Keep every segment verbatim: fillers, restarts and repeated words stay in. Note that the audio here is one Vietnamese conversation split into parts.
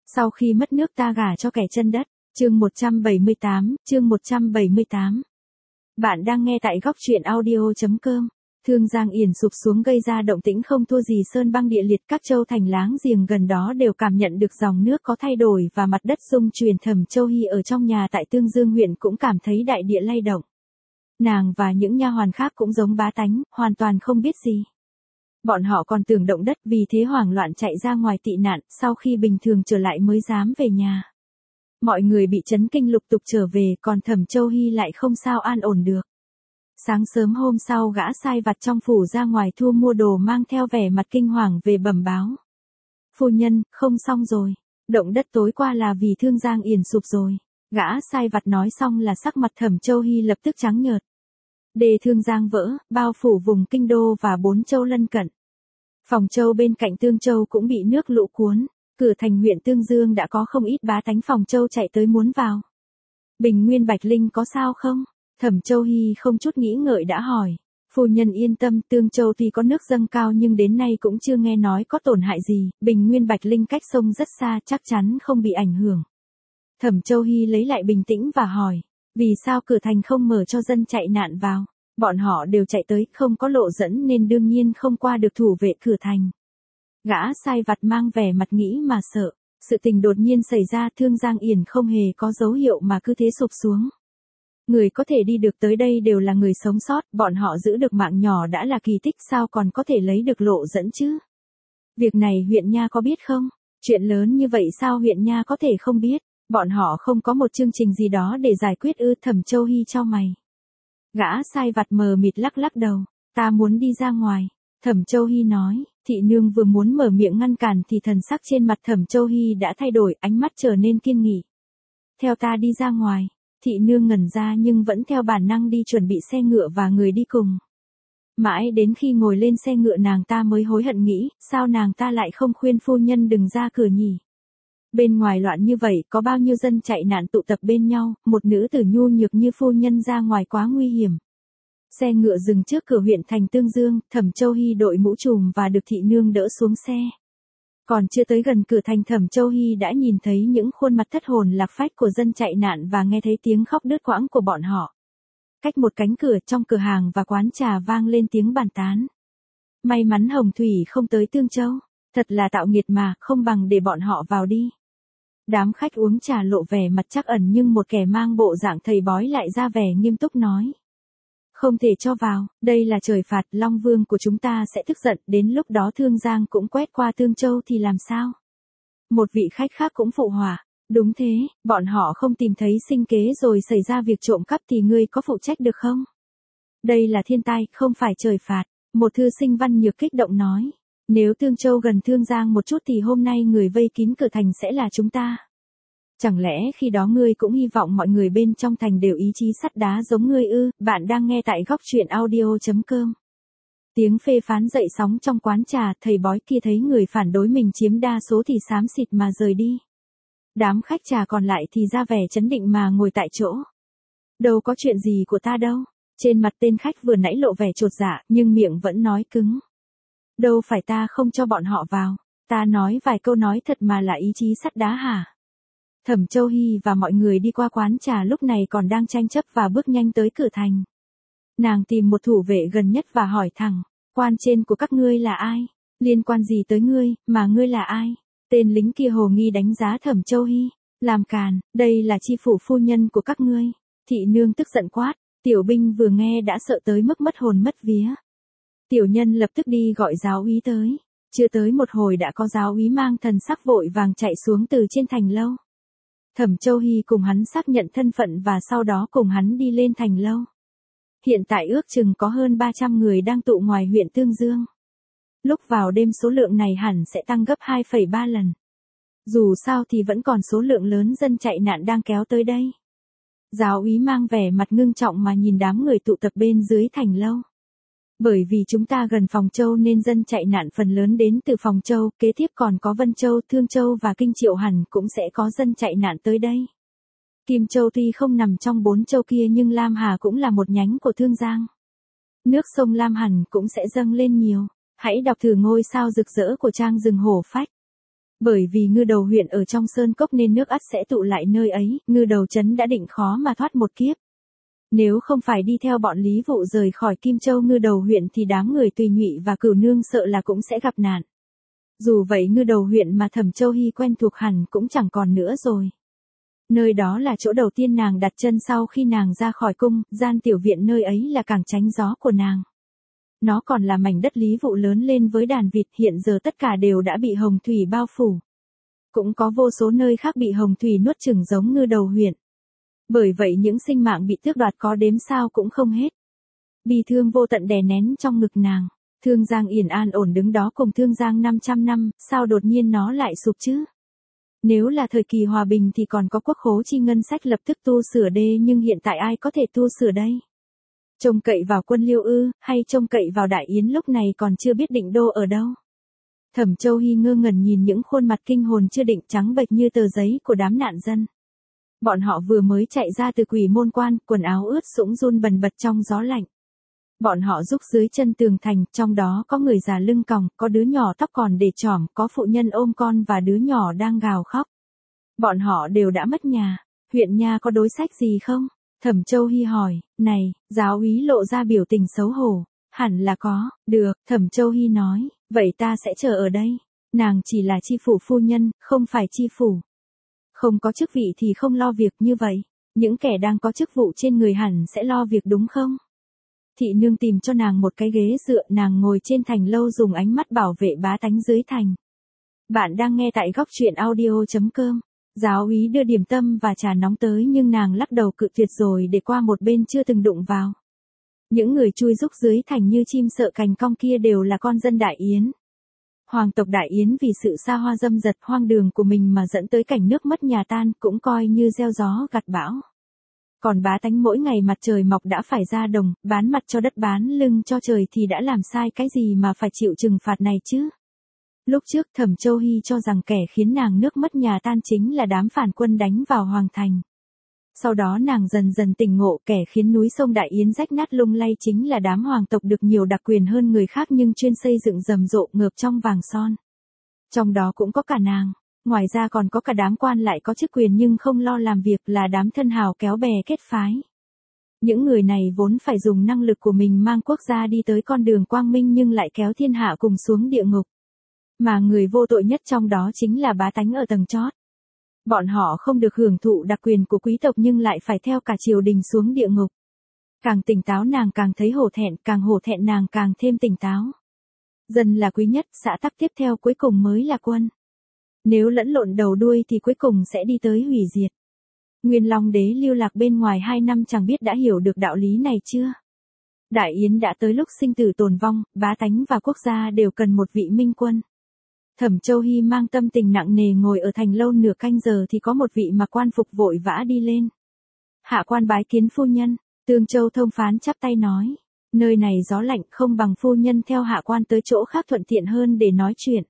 Sau khi mất nước ta gả cho kẻ chân đất. Chương một trăm bảy mươi tám, chương một trăm bảy mươi tám. Bạn đang nghe tại góc truyện audio chấm com. Thương Giang Yển sụp xuống gây ra động tĩnh không thua gì sơn băng địa liệt, các châu thành láng giềng gần đó đều cảm nhận được dòng nước có thay đổi và mặt đất rung chuyển. Thẩm Châu Hy ở trong nhà tại Tương Dương huyện cũng cảm thấy đại địa lay động. Nàng và những nha hoàn khác cũng giống bá tánh, hoàn toàn không biết gì. Bọn họ còn tưởng động đất, vì thế hoảng loạn chạy ra ngoài tị nạn, sau khi bình thường trở lại mới dám về nhà. Mọi người bị chấn kinh lục tục trở về, còn Thẩm Châu Hy lại không sao an ổn được. Sáng sớm hôm sau, gã sai vặt trong phủ ra ngoài thu mua đồ mang theo vẻ mặt kinh hoàng về bẩm báo. Phu nhân, không xong rồi. Động đất tối qua là vì Thương Giang Yển sụp rồi. Gã sai vặt nói xong là sắc mặt Thẩm Châu Hy lập tức trắng nhợt. Đê Thương Giang vỡ, bao phủ vùng kinh đô và bốn châu lân cận. Phòng Châu bên cạnh Tương Châu cũng bị nước lũ cuốn. Cửa thành huyện Tương Dương đã có không ít bá tánh Phòng Châu chạy tới muốn vào. Bình Nguyên Bạch Linh có sao không? Thẩm Châu Hy không chút nghĩ ngợi đã hỏi. Phu nhân yên tâm, Tương Châu tuy có nước dâng cao nhưng đến nay cũng chưa nghe nói có tổn hại gì. Bình Nguyên Bạch Linh cách sông rất xa, chắc chắn không bị ảnh hưởng. Thẩm Châu Hy lấy lại bình tĩnh và hỏi. Vì sao cửa thành không mở cho dân chạy nạn vào? Bọn họ đều chạy tới, không có lộ dẫn nên đương nhiên không qua được thủ vệ cửa thành. Gã sai vặt mang vẻ mặt nghĩ mà sợ. Sự tình đột nhiên xảy ra, Thương Giang Yển không hề có dấu hiệu mà cứ thế sụp xuống. Người có thể đi được tới đây đều là người sống sót, bọn họ giữ được mạng nhỏ đã là kỳ tích, sao còn có thể lấy được lộ dẫn chứ? Việc này huyện nha có biết không? Chuyện lớn như vậy sao huyện nha có thể không biết? Bọn họ không có một chương trình gì đó để giải quyết ư? Thẩm Châu Hy chau mày. Gã sai vặt mờ mịt lắc lắc đầu. Ta muốn đi ra ngoài. Thẩm Châu Hy nói. Thị nương vừa muốn mở miệng ngăn cản thì thần sắc trên mặt Thẩm Châu Hy đã thay đổi, ánh mắt trở nên kiên nghị. Theo ta đi ra ngoài. Thị nương ngẩn ra nhưng vẫn theo bản năng đi chuẩn bị xe ngựa và người đi cùng. Mãi đến khi ngồi lên xe ngựa nàng ta mới hối hận nghĩ, sao nàng ta lại không khuyên phu nhân đừng ra cửa nhỉ? Bên ngoài loạn như vậy, có bao nhiêu dân chạy nạn tụ tập bên nhau, một nữ tử nhu nhược như phu nhân ra ngoài quá nguy hiểm. Xe ngựa dừng trước cửa huyện thành Tương Dương, Thẩm Châu Hy đội mũ trùm và được thị nương đỡ xuống xe. Còn chưa tới gần cửa thành, Thẩm Châu Hy đã nhìn thấy những khuôn mặt thất hồn lạc phách của dân chạy nạn và nghe thấy tiếng khóc đứt quãng của bọn họ. Cách một cánh cửa, trong cửa hàng và quán trà vang lên tiếng bàn tán. May mắn Hồng Thủy không tới Tương Châu, thật là tạo nghiệt mà, không bằng để bọn họ vào đi. Đám khách uống trà lộ vẻ mặt trắc ẩn nhưng một kẻ mang bộ dạng thầy bói lại ra vẻ nghiêm túc nói. Không thể cho vào, đây là trời phạt, Long Vương của chúng ta sẽ tức giận, đến lúc đó Thương Giang cũng quét qua Tương Châu thì làm sao? Một vị khách khác cũng phụ họa, đúng thế, bọn họ không tìm thấy sinh kế rồi xảy ra việc trộm cắp thì ngươi có phụ trách được không? Đây là thiên tai, không phải trời phạt, một thư sinh văn nhược kích động nói. Nếu Tương Châu gần Thương Giang một chút thì hôm nay người vây kín cửa thành sẽ là chúng ta. Chẳng lẽ khi đó ngươi cũng hy vọng mọi người bên trong thành đều ý chí sắt đá giống ngươi ư? Bạn đang nghe tại góc truyện audio chấm com. Tiếng phê phán dậy sóng trong quán trà, thầy bói kia thấy người phản đối mình chiếm đa số thì xám xịt mà rời đi. Đám khách trà còn lại thì ra vẻ chấn định mà ngồi tại chỗ. Đâu có chuyện gì của ta đâu. Trên mặt tên khách vừa nãy lộ vẻ chột dạ, nhưng miệng vẫn nói cứng. Đâu phải ta không cho bọn họ vào. Ta nói vài câu nói thật mà là ý chí sắt đá hả? Thẩm Châu Hy và mọi người đi qua quán trà lúc này còn đang tranh chấp và bước nhanh tới cửa thành. Nàng tìm một thủ vệ gần nhất và hỏi thẳng, quan trên của các ngươi là ai? Liên quan gì tới ngươi, mà ngươi là ai? Tên lính kia hồ nghi đánh giá Thẩm Châu Hy, làm càn, đây là chi phủ phu nhân của các ngươi. Thị nương tức giận quát, tiểu binh vừa nghe đã sợ tới mức mất hồn mất vía. Tiểu nhân lập tức đi gọi giáo úy tới, chưa tới một hồi đã có giáo úy mang thần sắc vội vàng chạy xuống từ trên thành lâu. Thẩm Châu Hy cùng hắn xác nhận thân phận và sau đó cùng hắn đi lên thành lâu. Hiện tại ước chừng có hơn ba trăm người đang tụ ngoài huyện Tương Dương. Lúc vào đêm số lượng này hẳn sẽ tăng gấp hai phẩy ba lần. Dù sao thì vẫn còn số lượng lớn dân chạy nạn đang kéo tới đây. Giáo úy mang vẻ mặt ngưng trọng mà nhìn đám người tụ tập bên dưới thành lâu. Bởi vì chúng ta gần Phòng Châu nên dân chạy nạn phần lớn đến từ Phòng Châu, kế tiếp còn có Vân Châu, Thương Châu và Kinh Triệu hẳn cũng sẽ có dân chạy nạn tới đây. Kim Châu tuy không nằm trong bốn châu kia nhưng Lam Hà cũng là một nhánh của Thương Giang. Nước sông Lam hẳn cũng sẽ dâng lên nhiều. Hãy đọc thử ngôi sao rực rỡ của trang rừng hổ phách. Bởi vì ngư đầu huyện ở trong sơn cốc nên nước ắt sẽ tụ lại nơi ấy, ngư đầu trấn đã định khó mà thoát một kiếp. Nếu không phải đi theo bọn Lý Vụ rời khỏi Kim Châu ngư đầu huyện thì đám người Tùy Nhụy và Cửu Nương sợ là cũng sẽ gặp nạn. Dù vậy ngư đầu huyện mà Thẩm Châu Hy quen thuộc hẳn cũng chẳng còn nữa rồi. Nơi đó là chỗ đầu tiên nàng đặt chân sau khi nàng ra khỏi cung, gian tiểu viện nơi ấy là cảng tránh gió của nàng. Nó còn là mảnh đất Lý Vụ lớn lên với đàn vịt, hiện giờ tất cả đều đã bị hồng thủy bao phủ. Cũng có vô số nơi khác bị hồng thủy nuốt chửng giống ngư đầu huyện. Bởi vậy những sinh mạng bị tước đoạt có đếm sao cũng không hết. Bi thương vô tận đè nén trong ngực nàng. Thương Giang Yển an ổn đứng đó cùng Thương Giang năm trăm năm, sao đột nhiên nó lại sụp chứ? Nếu là thời kỳ hòa bình thì còn có quốc khố chi ngân sách lập tức tu sửa đê, nhưng hiện tại ai có thể tu sửa đây? Trông cậy vào Quân Liêu ư, hay trông cậy vào Đại Yến lúc này còn chưa biết định đô ở đâu? Thẩm Châu Hy ngơ ngẩn nhìn những khuôn mặt kinh hồn chưa định trắng bệch như tờ giấy của đám nạn dân. Bọn họ vừa mới chạy ra từ Quỷ Môn Quan, quần áo ướt sũng run bần bật trong gió lạnh. Bọn họ rúc dưới chân tường thành, trong đó có người già lưng còng, có đứa nhỏ tóc còn để trỏm, có phụ nhân ôm con và đứa nhỏ đang gào khóc. Bọn họ đều đã mất nhà. Huyện nha có đối sách gì không? Thẩm Châu Hy hỏi. Này, giáo úy lộ ra biểu tình xấu hổ. Hẳn là có. Được, Thẩm Châu Hy nói. Vậy ta sẽ chờ ở đây. Nàng chỉ là chi phủ phu nhân, không phải chi phủ. Không có chức vị thì không lo việc như vậy. Những kẻ đang có chức vụ trên người hẳn sẽ lo việc đúng không? Thị nương tìm cho nàng một cái ghế dựa, nàng ngồi trên thành lâu dùng ánh mắt bảo vệ bá tánh dưới thành. Bạn đang nghe tại góc truyện audio chấm com. Giáo úy đưa điểm tâm và trà nóng tới nhưng nàng lắc đầu cự tuyệt rồi để qua một bên chưa từng đụng vào. Những người chui rúc dưới thành như chim sợ cành cong kia đều là con dân Đại Yến. Hoàng tộc Đại Yến vì sự xa hoa dâm dật hoang đường của mình mà dẫn tới cảnh nước mất nhà tan, cũng coi như gieo gió gặt bão. Còn bá tánh mỗi ngày mặt trời mọc đã phải ra đồng, bán mặt cho đất bán lưng cho trời thì đã làm sai cái gì mà phải chịu trừng phạt này chứ? Lúc trước Thẩm Châu Hy cho rằng kẻ khiến nàng nước mất nhà tan chính là đám phản quân đánh vào Hoàng Thành. Sau đó nàng dần dần tỉnh ngộ, kẻ khiến núi sông Đại Yến rách nát lung lay chính là đám hoàng tộc được nhiều đặc quyền hơn người khác nhưng chuyên xây dựng rầm rộ ngợp trong vàng son. Trong đó cũng có cả nàng. Ngoài ra còn có cả đám quan lại có chức quyền nhưng không lo làm việc, là đám thân hào kéo bè kết phái. Những người này vốn phải dùng năng lực của mình mang quốc gia đi tới con đường quang minh nhưng lại kéo thiên hạ cùng xuống địa ngục. Mà người vô tội nhất trong đó chính là bá tánh ở tầng chót. Bọn họ không được hưởng thụ đặc quyền của quý tộc nhưng lại phải theo cả triều đình xuống địa ngục. Càng tỉnh táo nàng càng thấy hổ thẹn, càng hổ thẹn nàng càng thêm tỉnh táo. Dân là quý nhất, xã tắc tiếp theo, cuối cùng mới là quân. Nếu lẫn lộn đầu đuôi thì cuối cùng sẽ đi tới hủy diệt. Nguyên Long đế lưu lạc bên ngoài hai năm chẳng biết đã hiểu được đạo lý này chưa? Đại Yến đã tới lúc sinh tử tồn vong, bá tánh và quốc gia đều cần một vị minh quân. Thẩm Châu Hy mang tâm tình nặng nề ngồi ở thành lâu nửa canh giờ thì có một vị mặc quan phục vội vã đi lên. Hạ quan bái kiến phu nhân. Tương Châu thông phán chắp tay nói. Nơi này gió lạnh, không bằng phu nhân theo hạ quan tới chỗ khác thuận tiện hơn để nói chuyện.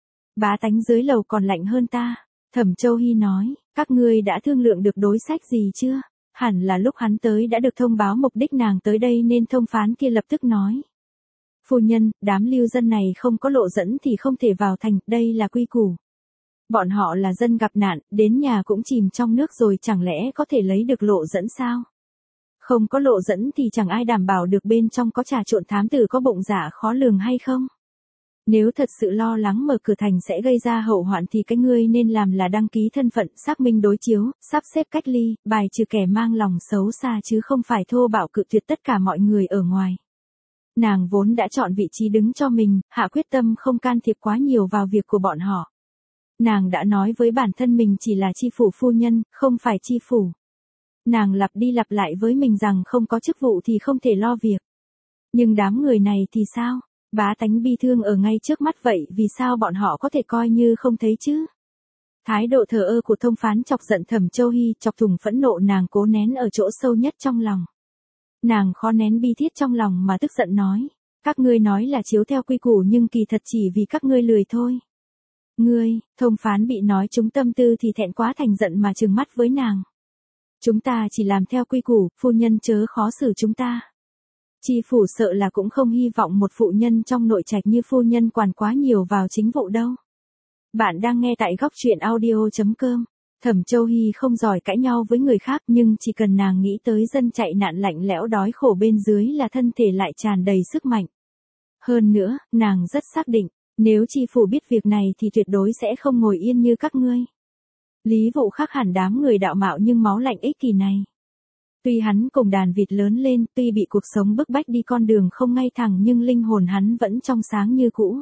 Bá tánh dưới lầu còn lạnh hơn ta. Thẩm Châu Hy nói. Các ngươi đã thương lượng được đối sách gì chưa? Hẳn là lúc hắn tới đã được thông báo mục đích nàng tới đây nên thông phán kia lập tức nói. Phu nhân, đám lưu dân này không có lộ dẫn thì không thể vào thành, đây là quy củ. Bọn họ là dân gặp nạn, đến nhà cũng chìm trong nước rồi, chẳng lẽ có thể lấy được lộ dẫn sao? Không có lộ dẫn thì chẳng ai đảm bảo được bên trong có trà trộn thám tử có bụng dạ khó lường hay không? Nếu thật sự lo lắng mở cửa thành sẽ gây ra hậu hoạn thì cái ngươi nên làm là đăng ký thân phận, xác minh đối chiếu, sắp xếp cách ly, bài trừ kẻ mang lòng xấu xa chứ không phải thô bạo cự tuyệt tất cả mọi người ở ngoài. Nàng vốn đã chọn vị trí đứng cho mình, hạ quyết tâm không can thiệp quá nhiều vào việc của bọn họ. Nàng đã nói với bản thân mình chỉ là chi phủ phu nhân, không phải chi phủ. Nàng lặp đi lặp lại với mình rằng không có chức vụ thì không thể lo việc. Nhưng đám người này thì sao? Bá tánh bi thương ở ngay trước mắt vậy, vì sao bọn họ có thể coi như không thấy chứ? Thái độ thờ ơ của thông phán chọc giận Thẩm Châu Hy, chọc thùng phẫn nộ nàng cố nén ở chỗ sâu nhất trong lòng. Nàng khó nén bi thiết trong lòng mà tức giận nói. Các ngươi nói là chiếu theo quy củ nhưng kỳ thật chỉ vì các ngươi lười thôi. Ngươi, thông phán bị nói trúng tâm tư thì thẹn quá thành giận mà trừng mắt với nàng. Chúng ta chỉ làm theo quy củ, phu nhân chớ khó xử chúng ta. Chi phủ sợ là cũng không hy vọng một phụ nhân trong nội trạch như phu nhân quản quá nhiều vào chính vụ đâu. Bạn đang nghe tại góc truyện audio.com. Thẩm Châu Hy không giỏi cãi nhau với người khác nhưng chỉ cần nàng nghĩ tới dân chạy nạn lạnh lẽo đói khổ bên dưới là thân thể lại tràn đầy sức mạnh. Hơn nữa, nàng rất xác định, nếu chi phủ biết việc này thì tuyệt đối sẽ không ngồi yên như các ngươi. Lý Vụ khác hẳn đám người đạo mạo nhưng máu lạnh ích kỷ này. Tuy hắn cùng đàn vịt lớn lên, tuy bị cuộc sống bức bách đi con đường không ngay thẳng nhưng linh hồn hắn vẫn trong sáng như cũ.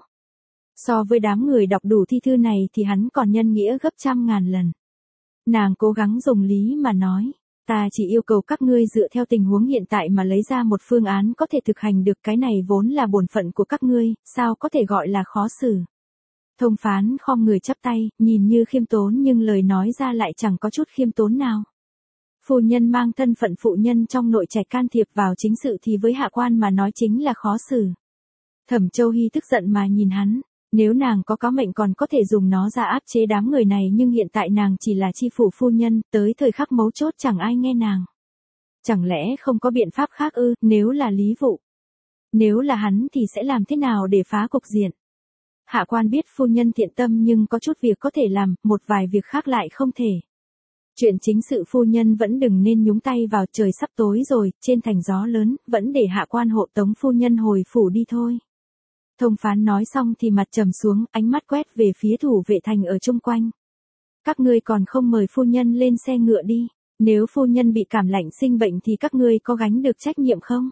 So với đám người đọc đủ thi thư này thì hắn còn nhân nghĩa gấp trăm ngàn lần. Nàng cố gắng dùng lý mà nói, ta chỉ yêu cầu các ngươi dựa theo tình huống hiện tại mà lấy ra một phương án có thể thực hành được, cái này vốn là bổn phận của các ngươi, sao có thể gọi là khó xử. Thông phán khom người chắp tay, nhìn như khiêm tốn nhưng lời nói ra lại chẳng có chút khiêm tốn nào. Phu nhân mang thân phận phụ nhân trong nội trạch can thiệp vào chính sự thì với hạ quan mà nói chính là khó xử. Thẩm Châu Hy tức giận mà nhìn hắn. Nếu nàng có cáo mệnh còn có thể dùng nó ra áp chế đám người này nhưng hiện tại nàng chỉ là chi phủ phu nhân, tới thời khắc mấu chốt chẳng ai nghe nàng. Chẳng lẽ không có biện pháp khác ư, nếu là Lý Vụ? Nếu là hắn thì sẽ làm thế nào để phá cục diện? Hạ quan biết phu nhân thiện tâm nhưng có chút việc có thể làm, một vài việc khác lại không thể. Chuyện chính sự phu nhân vẫn đừng nên nhúng tay vào, trời sắp tối rồi, trên thành gió lớn, vẫn để hạ quan hộ tống phu nhân hồi phủ đi thôi. Thông phán nói xong thì mặt trầm xuống, ánh mắt quét về phía thủ vệ thành ở chung quanh. Các ngươi còn không mời phu nhân lên xe ngựa đi, nếu phu nhân bị cảm lạnh sinh bệnh thì các ngươi có gánh được trách nhiệm không?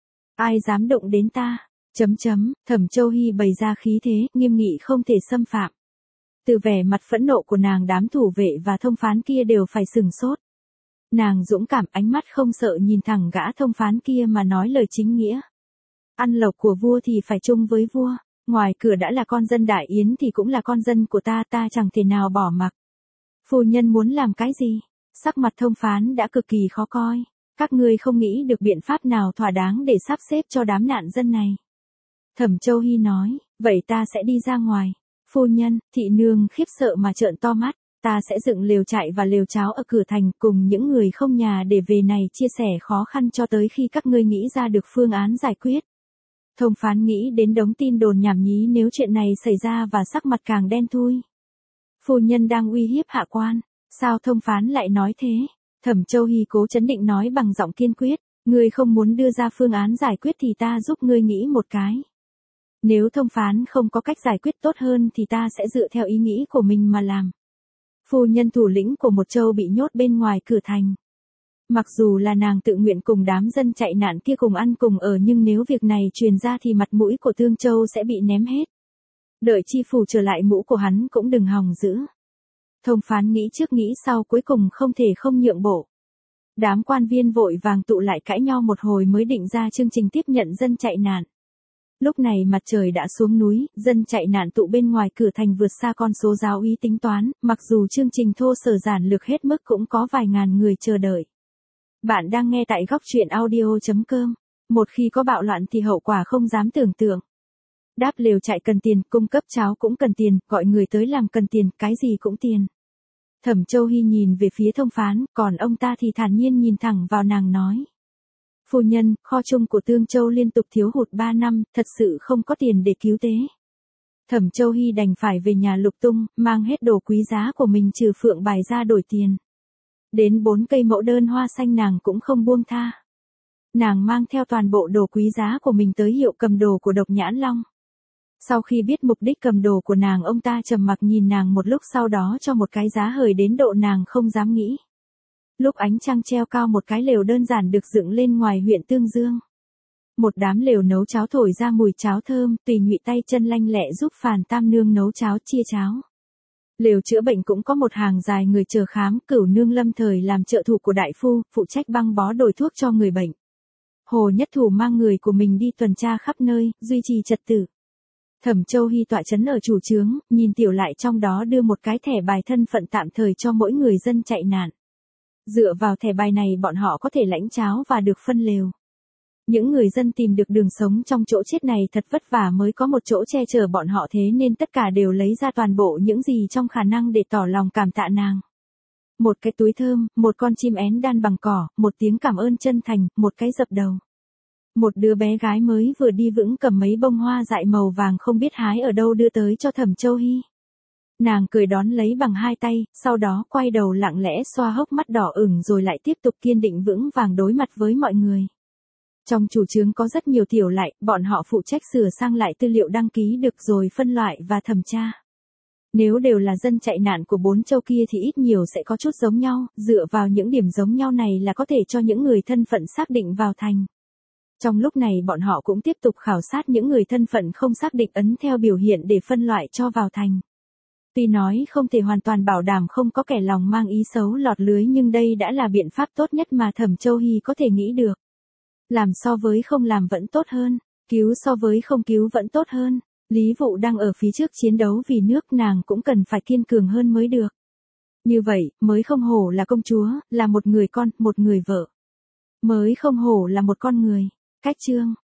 Ai dám động đến ta? Chấm chấm, Thẩm Châu Hy bày ra khí thế, nghiêm nghị không thể xâm phạm. Từ vẻ mặt phẫn nộ của nàng đám thủ vệ và thông phán kia đều phải sừng sốt. Nàng dũng cảm ánh mắt không sợ nhìn thẳng gã thông phán kia mà nói lời chính nghĩa. Ăn lộc của vua thì phải chung với vua, ngoài cửa đã là con dân Đại Yến thì cũng là con dân của ta, ta chẳng thể nào bỏ mặc. Phu nhân muốn làm cái gì? Sắc mặt thông phán đã cực kỳ khó coi. Các ngươi không nghĩ được biện pháp nào thỏa đáng để sắp xếp cho đám nạn dân này. Thẩm Châu Hy nói, vậy ta sẽ đi ra ngoài. Phu nhân, thị nương khiếp sợ mà trợn to mắt, ta sẽ dựng lều trại và lều cháo ở cửa thành cùng những người không nhà để về này chia sẻ khó khăn cho tới khi các ngươi nghĩ ra được phương án giải quyết. Thông phán nghĩ đến đống tin đồn nhảm nhí nếu chuyện này xảy ra và sắc mặt càng đen thui. Phu nhân đang uy hiếp hạ quan, sao thông phán lại nói thế? Thẩm Châu Hy cố chấn định nói bằng giọng kiên quyết, ngươi không muốn đưa ra phương án giải quyết thì ta giúp ngươi nghĩ một cái. Nếu thông phán không có cách giải quyết tốt hơn thì ta sẽ dựa theo ý nghĩ của mình mà làm. Phu nhân thủ lĩnh của một châu bị nhốt bên ngoài cửa thành. Mặc dù là nàng tự nguyện cùng đám dân chạy nạn kia cùng ăn cùng ở nhưng nếu việc này truyền ra thì mặt mũi của Tương Châu sẽ bị ném hết. Đợi chi phủ trở lại mũ của hắn cũng đừng hòng giữ. Thông phán nghĩ trước nghĩ sau cuối cùng không thể không nhượng bộ. Đám quan viên vội vàng tụ lại cãi nhau một hồi mới định ra chương trình tiếp nhận dân chạy nạn. Lúc này mặt trời đã xuống núi, dân chạy nạn tụ bên ngoài cửa thành vượt xa con số giáo úy tính toán, mặc dù chương trình thô sở giản lược hết mức cũng có vài ngàn người chờ đợi. Bạn đang nghe tại góc truyện audio.com. Một khi có bạo loạn thì hậu quả không dám tưởng tượng. Đáp lều trại cần tiền, cung cấp cháo cũng cần tiền, gọi người tới làm cần tiền, cái gì cũng tiền. Thẩm Châu Hy nhìn về phía thông phán, còn ông ta thì thản nhiên nhìn thẳng vào nàng nói. Phu nhân, kho chung của Tương Châu liên tục thiếu hụt ba năm, thật sự không có tiền để cứu tế. Thẩm Châu Hy đành phải về nhà lục tung, mang hết đồ quý giá của mình trừ phượng bài ra đổi tiền. Đến bốn cây mẫu đơn hoa xanh nàng cũng không buông tha. Nàng mang theo toàn bộ đồ quý giá của mình tới hiệu cầm đồ của Độc Nhãn Long. Sau khi biết mục đích cầm đồ của nàng, ông ta trầm mặc nhìn nàng một lúc, sau đó cho một cái giá hời đến độ nàng không dám nghĩ. Lúc ánh trăng treo cao, một cái lều đơn giản được dựng lên ngoài huyện Tương Dương. Một đám lều nấu cháo thổi ra mùi cháo thơm, tùy nhụy tay chân lanh lẹ giúp Phàn Tam Nương nấu cháo chia cháo. Lều chữa bệnh cũng có một hàng dài người chờ khám, Cửu Nương lâm thời làm trợ thủ của đại phu, phụ trách băng bó đổi thuốc cho người bệnh. Hồ Nhất Thủ mang người của mình đi tuần tra khắp nơi, duy trì trật tự. Thẩm Châu Hy tọa chấn ở chủ trướng, nhìn tiểu lại trong đó đưa một cái thẻ bài thân phận tạm thời cho mỗi người dân chạy nạn. Dựa vào thẻ bài này bọn họ có thể lãnh cháo và được phân lều. Những người dân tìm được đường sống trong chỗ chết này thật vất vả mới có một chỗ che chở bọn họ, thế nên tất cả đều lấy ra toàn bộ những gì trong khả năng để tỏ lòng cảm tạ nàng. Một cái túi thơm, một con chim én đan bằng cỏ, một tiếng cảm ơn chân thành, một cái dập đầu. Một đứa bé gái mới vừa đi vững cầm mấy bông hoa dại màu vàng không biết hái ở đâu đưa tới cho Thẩm Châu Hy. Nàng cười đón lấy bằng hai tay, sau đó quay đầu lặng lẽ xoa hốc mắt đỏ ửng rồi lại tiếp tục kiên định vững vàng đối mặt với mọi người. Trong chủ trướng có rất nhiều tiểu lại, bọn họ phụ trách sửa sang lại tư liệu đăng ký được rồi phân loại và thẩm tra. Nếu đều là dân chạy nạn của bốn châu kia thì ít nhiều sẽ có chút giống nhau, dựa vào những điểm giống nhau này là có thể cho những người thân phận xác định vào thành. Trong lúc này bọn họ cũng tiếp tục khảo sát những người thân phận không xác định ấn theo biểu hiện để phân loại cho vào thành. Tuy nói không thể hoàn toàn bảo đảm không có kẻ lòng mang ý xấu lọt lưới nhưng đây đã là biện pháp tốt nhất mà Thẩm Châu Hy có thể nghĩ được. Làm so với không làm vẫn tốt hơn, cứu so với không cứu vẫn tốt hơn. Lý Vụ đang ở phía trước chiến đấu vì nước, nàng cũng cần phải kiên cường hơn mới được. Như vậy, mới không hổ là công chúa, là một người con, một người vợ. Mới không hổ là một con người. Cách chương